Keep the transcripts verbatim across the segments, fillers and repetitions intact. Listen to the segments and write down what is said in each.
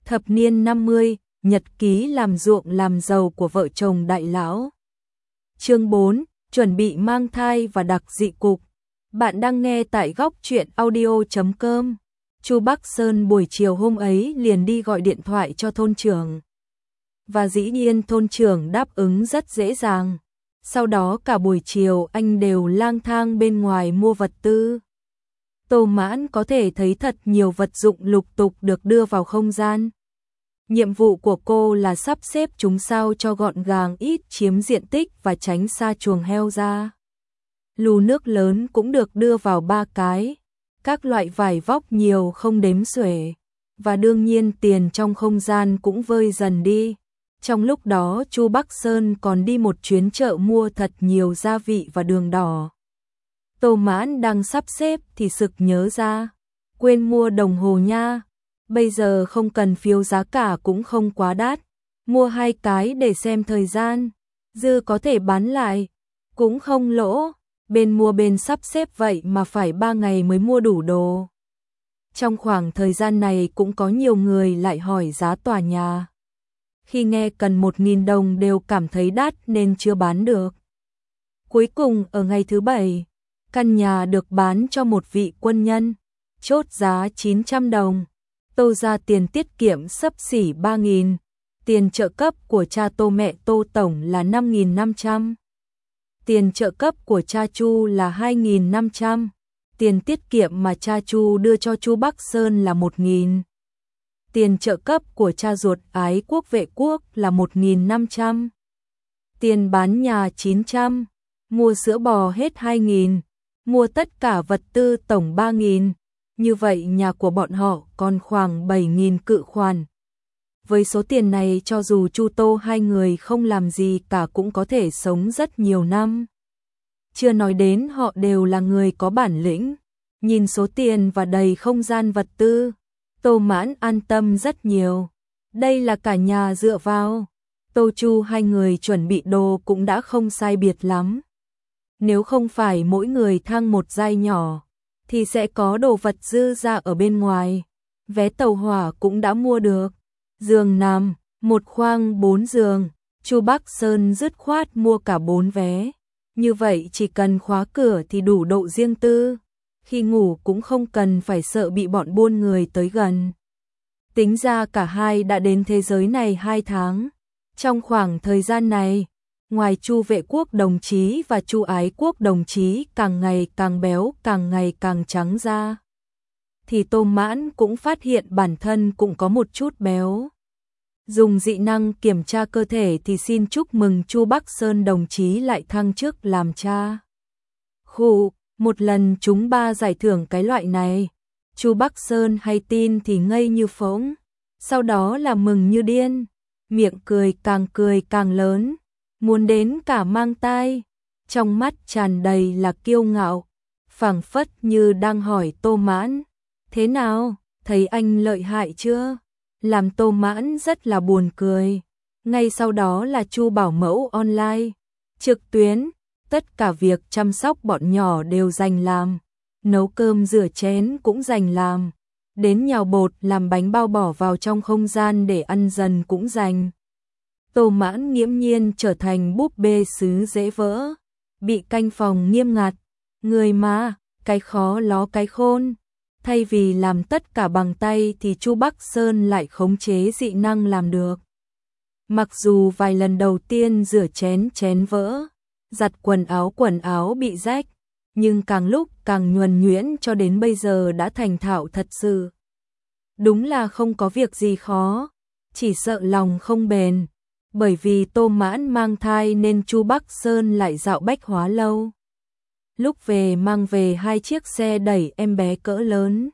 Thập niên năm mươi, nhật ký làm ruộng làm giàu của vợ chồng đại lão. Chương bốn, chuẩn bị mang thai và đặc dị cục. Bạn đang nghe tại góc truyện audio chấm com. Chu Bắc Sơn buổi chiều hôm ấy liền đi gọi điện thoại cho thôn trưởng. Và dĩ nhiên thôn trưởng đáp ứng rất dễ dàng. Sau đó cả buổi chiều anh đều lang thang bên ngoài mua vật tư. Tô Mãn có thể thấy thật nhiều vật dụng lục tục được đưa vào không gian. Nhiệm vụ của cô là sắp xếp chúng sao cho gọn gàng, ít chiếm diện tích và tránh xa chuồng heo ra. Lù nước lớn cũng được đưa vào ba cái, các loại vải vóc nhiều không đếm xuể, và đương nhiên tiền trong không gian cũng vơi dần đi. Trong lúc đó Chu Bắc Sơn còn đi một chuyến chợ mua thật nhiều gia vị và đường đỏ. Tô Mãn đang sắp xếp thì sực nhớ ra, quên mua đồng hồ nha. Bây giờ không cần phiếu, giá cả cũng không quá đắt, mua hai cái để xem thời gian, dư có thể bán lại, cũng không lỗ. Bên mua bên sắp xếp vậy mà phải ba ngày mới mua đủ đồ. Trong khoảng thời gian này cũng có nhiều người lại hỏi giá tòa nhà. Khi nghe cần một nghìn đồng đều cảm thấy đắt nên chưa bán được. Cuối cùng ở ngày thứ bảy, căn nhà được bán cho một vị quân nhân, chốt giá chín trăm đồng. Tô ra tiền tiết kiệm xấp xỉ ba nghìn, tiền trợ cấp của cha Tô mẹ Tô tổng là năm nghìn năm trăm. Tiền trợ cấp của cha Chu là hai nghìn năm trăm, tiền tiết kiệm mà cha Chu đưa cho Chu Bắc Sơn là một nghìn. Tiền trợ cấp của cha ruột Ái Quốc Vệ Quốc là một nghìn năm trăm. Tiền bán nhà chín trăm, mua sữa bò hết hai nghìn, mua tất cả vật tư tổng ba nghìn. Như vậy nhà của bọn họ còn khoảng bảy nghìn cự khoản. Với số tiền này cho dù Chu Tô hai người không làm gì cả cũng có thể sống rất nhiều năm. Chưa nói đến họ đều là người có bản lĩnh. Nhìn số tiền và đầy không gian vật tư, Tô Mãn an tâm rất nhiều. Đây là cả nhà dựa vào. Tô Chu hai người chuẩn bị đồ cũng đã không sai biệt lắm. Nếu không phải mỗi người thăng một giai nhỏ, thì sẽ có đồ vật dư ra ở bên ngoài. Vé tàu hỏa cũng đã mua được. Giường nằm, một khoang bốn giường, Chu Bắc Sơn dứt khoát mua cả bốn vé. Như vậy chỉ cần khóa cửa thì đủ độ riêng tư. Khi ngủ cũng không cần phải sợ bị bọn buôn người tới gần. Tính ra cả hai đã đến thế giới này hai tháng. Trong khoảng thời gian này, ngoài Chu Vệ Quốc đồng chí và Chu Ái Quốc đồng chí càng ngày càng béo, càng ngày càng trắng ra, thì Tô Mãn cũng phát hiện bản thân cũng có một chút béo. Dùng dị năng kiểm tra cơ thể thì xin chúc mừng Chu Bắc Sơn đồng chí lại thăng chức làm cha. Khụ, một lần trúng ba giải thưởng cái loại này, Chu Bắc Sơn hay tin thì ngây như phỗng, sau đó là mừng như điên, miệng cười càng cười càng lớn, muốn đến cả mang tai, trong mắt tràn đầy là kiêu ngạo, phảng phất như đang hỏi Tô Mãn, thế nào, thấy anh lợi hại chưa? Làm Tô Mãn rất là buồn cười. Ngay sau đó là Chu bảo mẫu online, trực tuyến, tất cả việc chăm sóc bọn nhỏ đều dành làm, nấu cơm rửa chén cũng dành làm, đến nhào bột làm bánh bao bỏ vào trong không gian để ăn dần cũng dành. Tô Mãn nghiễm nhiên trở thành búp bê sứ dễ vỡ, bị canh phòng nghiêm ngặt, người mà, cái khó ló cái khôn. Thay vì làm tất cả bằng tay thì Chu Bắc Sơn lại khống chế dị năng làm được. Mặc dù vài lần đầu tiên rửa chén chén vỡ, giặt quần áo quần áo bị rách, nhưng càng lúc càng nhuần nhuyễn cho đến bây giờ đã thành thạo thật sự. Đúng là không có việc gì khó, chỉ sợ lòng không bền. Bởi vì Tô Mãn mang thai nên Chu Bắc Sơn lại dạo bách hóa lâu. Lúc về mang về hai chiếc xe đẩy em bé cỡ lớn.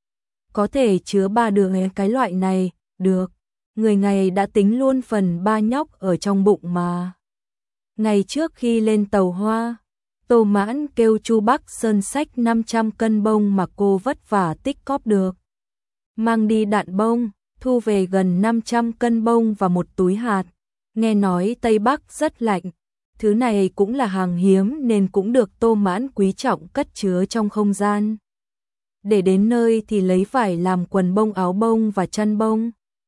Có thể chứa ba đứa cái loại này, được. Người ngày đã tính luôn phần ba nhóc ở trong bụng mà. Ngày trước khi lên tàu hoa, Tô Mãn kêu Chu Bắc Sơn xách năm trăm cân bông mà cô vất vả tích cóp được. Mang đi đạn bông, thu về gần năm trăm cân bông và một túi hạt. Nghe nói Tây Bắc rất lạnh. Thứ này cũng là hàng hiếm nên cũng được Tô Mãn quý trọng cất chứa trong không gian. Để đến nơi thì lấy vải làm quần bông, áo bông và chăn bông.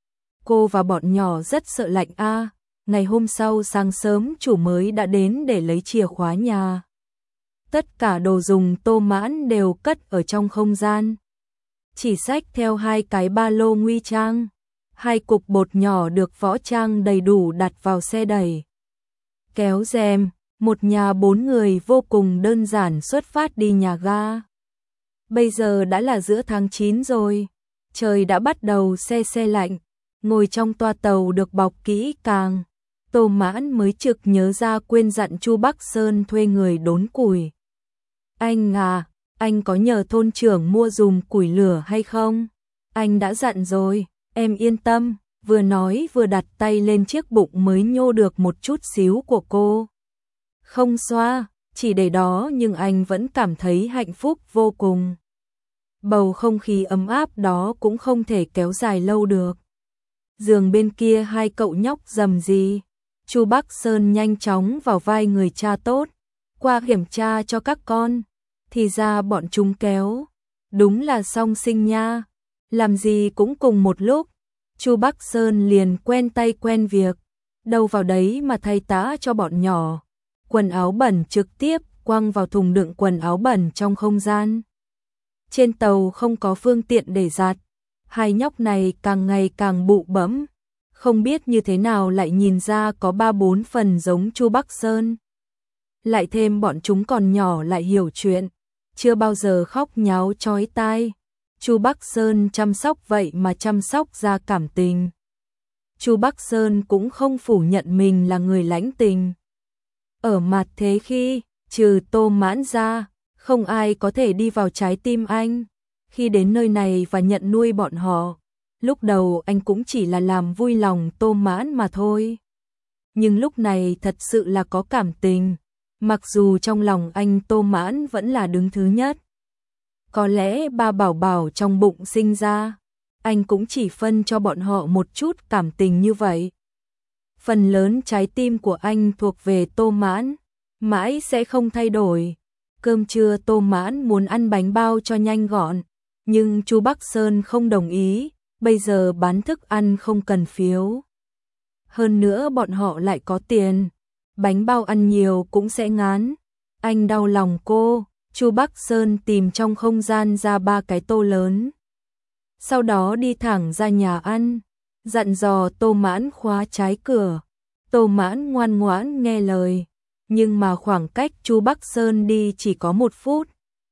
cô và bọn nhỏ rất sợ lạnh a. Ngày hôm sau sáng sớm chủ mới đã đến để lấy chìa khóa nhà. Tất cả đồ dùng Tô Mãn đều cất ở trong không gian. Chỉ xách theo hai cái ba lô nguy trang. Hai cục bột nhỏ được võ trang đầy đủ đặt vào xe đẩy. Kéo rèm, một nhà bốn người vô cùng đơn giản xuất phát đi nhà ga. Bây giờ đã là giữa tháng chín rồi. Trời đã bắt đầu se se lạnh. Ngồi trong toa tàu được bọc kỹ càng. Tô Mãn mới chực nhớ ra quên dặn Chu Bắc Sơn thuê người đốn củi. Anh à, anh có nhờ thôn trưởng mua dùm củi lửa hay không? Anh đã dặn rồi, em yên tâm. Vừa nói vừa đặt tay lên chiếc bụng mới nhô được một chút xíu của cô. Không xoa, chỉ để đó nhưng anh vẫn cảm thấy hạnh phúc vô cùng. Bầu không khí ấm áp đó cũng không thể kéo dài lâu được. Giường bên kia hai cậu nhóc rầm rì. Chu Bắc Sơn nhanh chóng vào vai người cha tốt, qua kiểm tra cho các con. Thì ra bọn chúng kéo, đúng là song sinh nha. Làm gì cũng cùng một lúc. Chu Bắc Sơn liền quen tay quen việc, đâu vào đấy mà thay tã cho bọn nhỏ. Quần áo bẩn trực tiếp quăng vào thùng đựng quần áo bẩn trong không gian. Trên tàu không có phương tiện để giặt, hai nhóc này càng ngày càng bụ bẫm, không biết như thế nào lại nhìn ra có ba bốn phần giống Chu Bắc Sơn. Lại thêm bọn chúng còn nhỏ lại hiểu chuyện, chưa bao giờ khóc nháo chói tai. Chu Bắc Sơn chăm sóc vậy mà chăm sóc ra cảm tình. Chu Bắc Sơn cũng không phủ nhận mình là người lãnh tình. Ở mặt thế khi, trừ Tô Mãn ra, không ai có thể đi vào trái tim anh. Khi đến nơi này và nhận nuôi bọn họ, lúc đầu anh cũng chỉ là làm vui lòng Tô Mãn mà thôi. Nhưng lúc này thật sự là có cảm tình, mặc dù trong lòng anh Tô Mãn vẫn là đứng thứ nhất. Có lẽ ba bảo bảo trong bụng sinh ra, anh cũng chỉ phân cho bọn họ một chút cảm tình như vậy. Phần lớn trái tim của anh thuộc về Tô Mãn, mãi sẽ không thay đổi. Cơm trưa Tô Mãn muốn ăn bánh bao cho nhanh gọn, nhưng Chu Bắc Sơn không đồng ý, bây giờ bán thức ăn không cần phiếu. Hơn nữa bọn họ lại có tiền, bánh bao ăn nhiều cũng sẽ ngán. Anh đau lòng cô. Chu Bắc Sơn tìm trong không gian ra ba cái tô lớn. Sau đó đi thẳng ra nhà ăn, dặn dò Tô Mãn khóa trái cửa. Tô Mãn ngoan ngoãn nghe lời, nhưng mà khoảng cách Chu Bắc Sơn đi chỉ có một phút.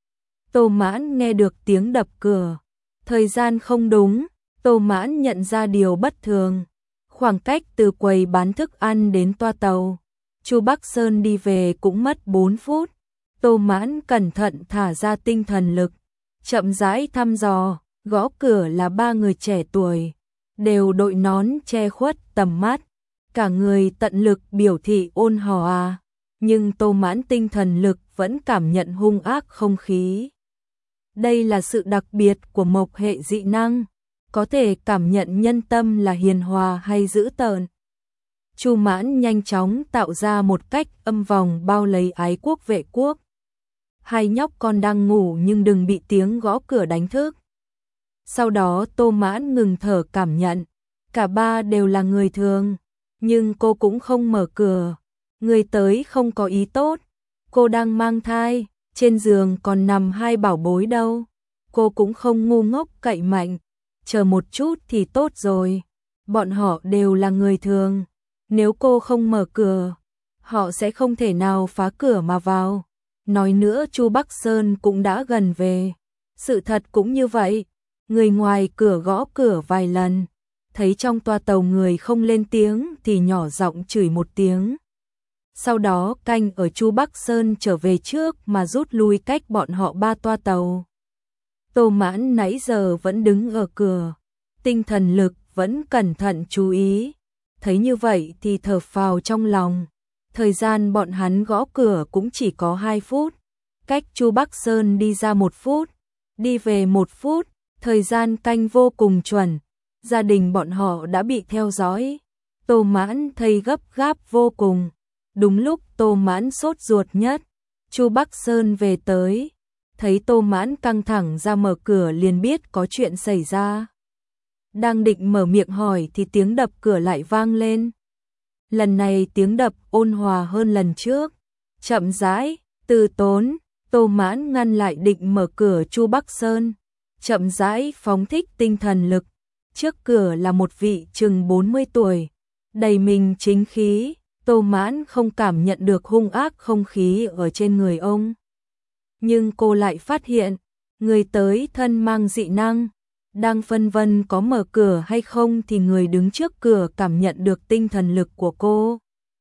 Tô Mãn nghe được tiếng đập cửa, thời gian không đúng, Tô Mãn nhận ra điều bất thường. Khoảng cách từ quầy bán thức ăn đến toa tàu, Chu Bắc Sơn đi về cũng mất bốn phút. Tô Mãn cẩn thận thả ra tinh thần lực, chậm rãi thăm dò, gõ cửa là ba người trẻ tuổi, đều đội nón che khuất tầm mắt, cả người tận lực biểu thị ôn hòa, nhưng Tô Mãn tinh thần lực vẫn cảm nhận hung ác không khí. Đây là sự đặc biệt của mộc hệ dị năng, có thể cảm nhận nhân tâm là hiền hòa hay dữ tợn. Chu Mãn nhanh chóng tạo ra một cách âm vòng bao lấy ái quốc vệ quốc. Hai nhóc con đang ngủ nhưng đừng bị tiếng gõ cửa đánh thức. Sau đó Tô Mãn ngừng thở cảm nhận, cả ba đều là người thường, nhưng cô cũng không mở cửa. Người tới không có ý tốt, cô đang mang thai, trên giường còn nằm hai bảo bối đâu. Cô cũng không ngu ngốc cậy mạnh, chờ một chút thì tốt rồi. Bọn họ đều là người thường, nếu cô không mở cửa, họ sẽ không thể nào phá cửa mà vào. Nói nữa Chu Bắc Sơn cũng đã gần về. Sự thật cũng như vậy. Người ngoài cửa gõ cửa vài lần, thấy trong toa tàu người không lên tiếng thì nhỏ giọng chửi một tiếng. Sau đó canh ở Chu Bắc Sơn trở về trước mà rút lui cách bọn họ ba toa tàu. Tô Mãn nãy giờ vẫn đứng ở cửa, tinh thần lực vẫn cẩn thận chú ý. Thấy như vậy thì thở phào trong lòng. Thời gian bọn hắn gõ cửa cũng chỉ có hai phút, cách Chu Bắc Sơn đi ra một phút, đi về một phút, thời gian canh vô cùng chuẩn. Gia đình bọn họ đã bị theo dõi. Tô Mãn thấy gấp gáp vô cùng. Đúng lúc Tô Mãn sốt ruột nhất, Chu Bắc Sơn về tới, thấy Tô Mãn căng thẳng ra mở cửa liền biết có chuyện xảy ra. Đang định mở miệng hỏi thì tiếng đập cửa lại vang lên. Lần này tiếng đập ôn hòa hơn lần trước. Chậm rãi, từ tốn, Tô Mãn ngăn lại định mở cửa Chu Bắc Sơn. Chậm rãi phóng thích tinh thần lực. Trước cửa là một vị chừng bốn mươi tuổi, đầy mình chính khí. Tô Mãn không cảm nhận được hung ác không khí ở trên người ông. Nhưng cô lại phát hiện, người tới thân mang dị năng. Đang phân vân có mở cửa hay không thì người đứng trước cửa cảm nhận được tinh thần lực của cô.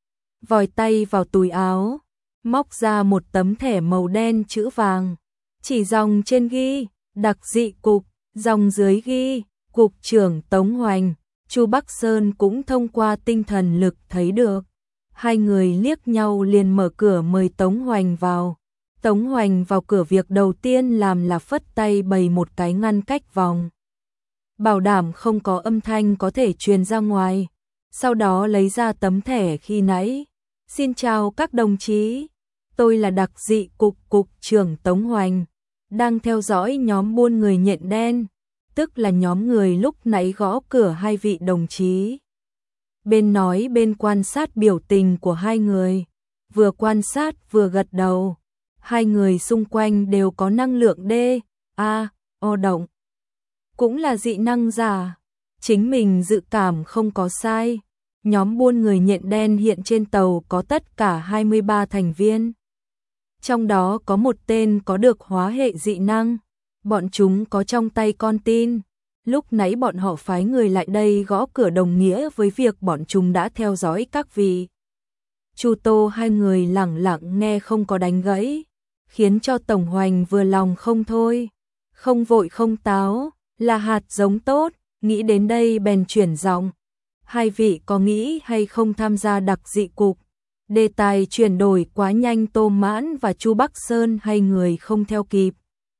Vòi tay vào túi áo, móc ra một tấm thẻ màu đen chữ vàng. Chỉ dòng trên ghi, đặc dị cục, dòng dưới ghi, cục trưởng Tống Hoành. Chu Bắc Sơn cũng thông qua tinh thần lực thấy được. Hai người liếc nhau liền mở cửa mời Tống Hoành vào. Tống Hoành vào cửa việc đầu tiên làm là phất tay bày một cái ngăn cách vòng. Bảo đảm không có âm thanh có thể truyền ra ngoài. Sau đó lấy ra tấm thẻ khi nãy. Xin chào các đồng chí. Tôi là đặc dị cục cục trưởng Tống Hoành. Đang theo dõi nhóm buôn người nhện đen. Tức là nhóm người lúc nãy gõ cửa hai vị đồng chí. Bên nói bên quan sát biểu tình của hai người. Vừa quan sát vừa gật đầu. Hai người xung quanh đều có năng lượng D, A, O động. Cũng là dị năng giả. Chính mình dự cảm không có sai. Nhóm buôn người nhện đen hiện trên tàu có tất cả hai mươi ba thành viên. Trong đó có một tên có được hóa hệ dị năng. Bọn chúng có trong tay con tin. Lúc nãy bọn họ phái người lại đây gõ cửa đồng nghĩa với việc bọn chúng đã theo dõi các vị. Chu Tô hai người lẳng lặng nghe không có đánh gãy, khiến cho Tổng Hoành vừa lòng không thôi. Không vội không táo, là hạt giống tốt, nghĩ đến đây bèn chuyển giọng. Hai vị có nghĩ hay không tham gia đặc dị cục? Đề tài chuyển đổi quá nhanh, Tô Mãn và Chu Bắc Sơn hai người không theo kịp.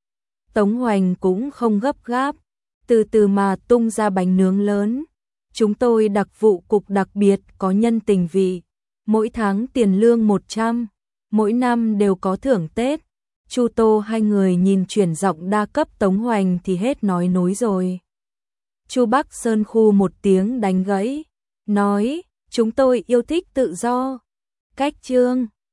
Tống Hoành cũng không gấp gáp, từ từ mà tung ra bánh nướng lớn. Chúng tôi đặc vụ cục đặc biệt có nhân tình vị, mỗi tháng tiền lương một trăm, mỗi năm đều có thưởng Tết. Chu Tô hai người nhìn chuyển giọng đa cấp Tống Hoành thì hết nói nối rồi. Chu Bắc Sơn khu một tiếng đánh gãy, nói, chúng tôi yêu thích tự do. Cách chương